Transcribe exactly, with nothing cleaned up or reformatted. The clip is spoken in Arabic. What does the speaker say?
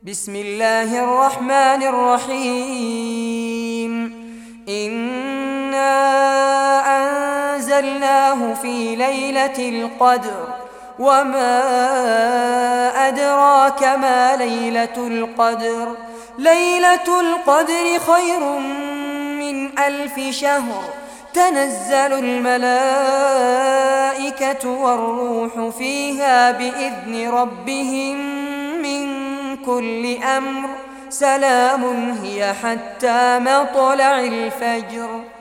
بسم الله الرحمن الرحيم إنا أنزلناه في ليلة القدر وما أدراك ما ليلة القدر ليلة القدر خير من ألف شهر تنزل الملائكة والروح فيها بإذن ربهم من كل أمر سلام هي حتى مطلع الفجر.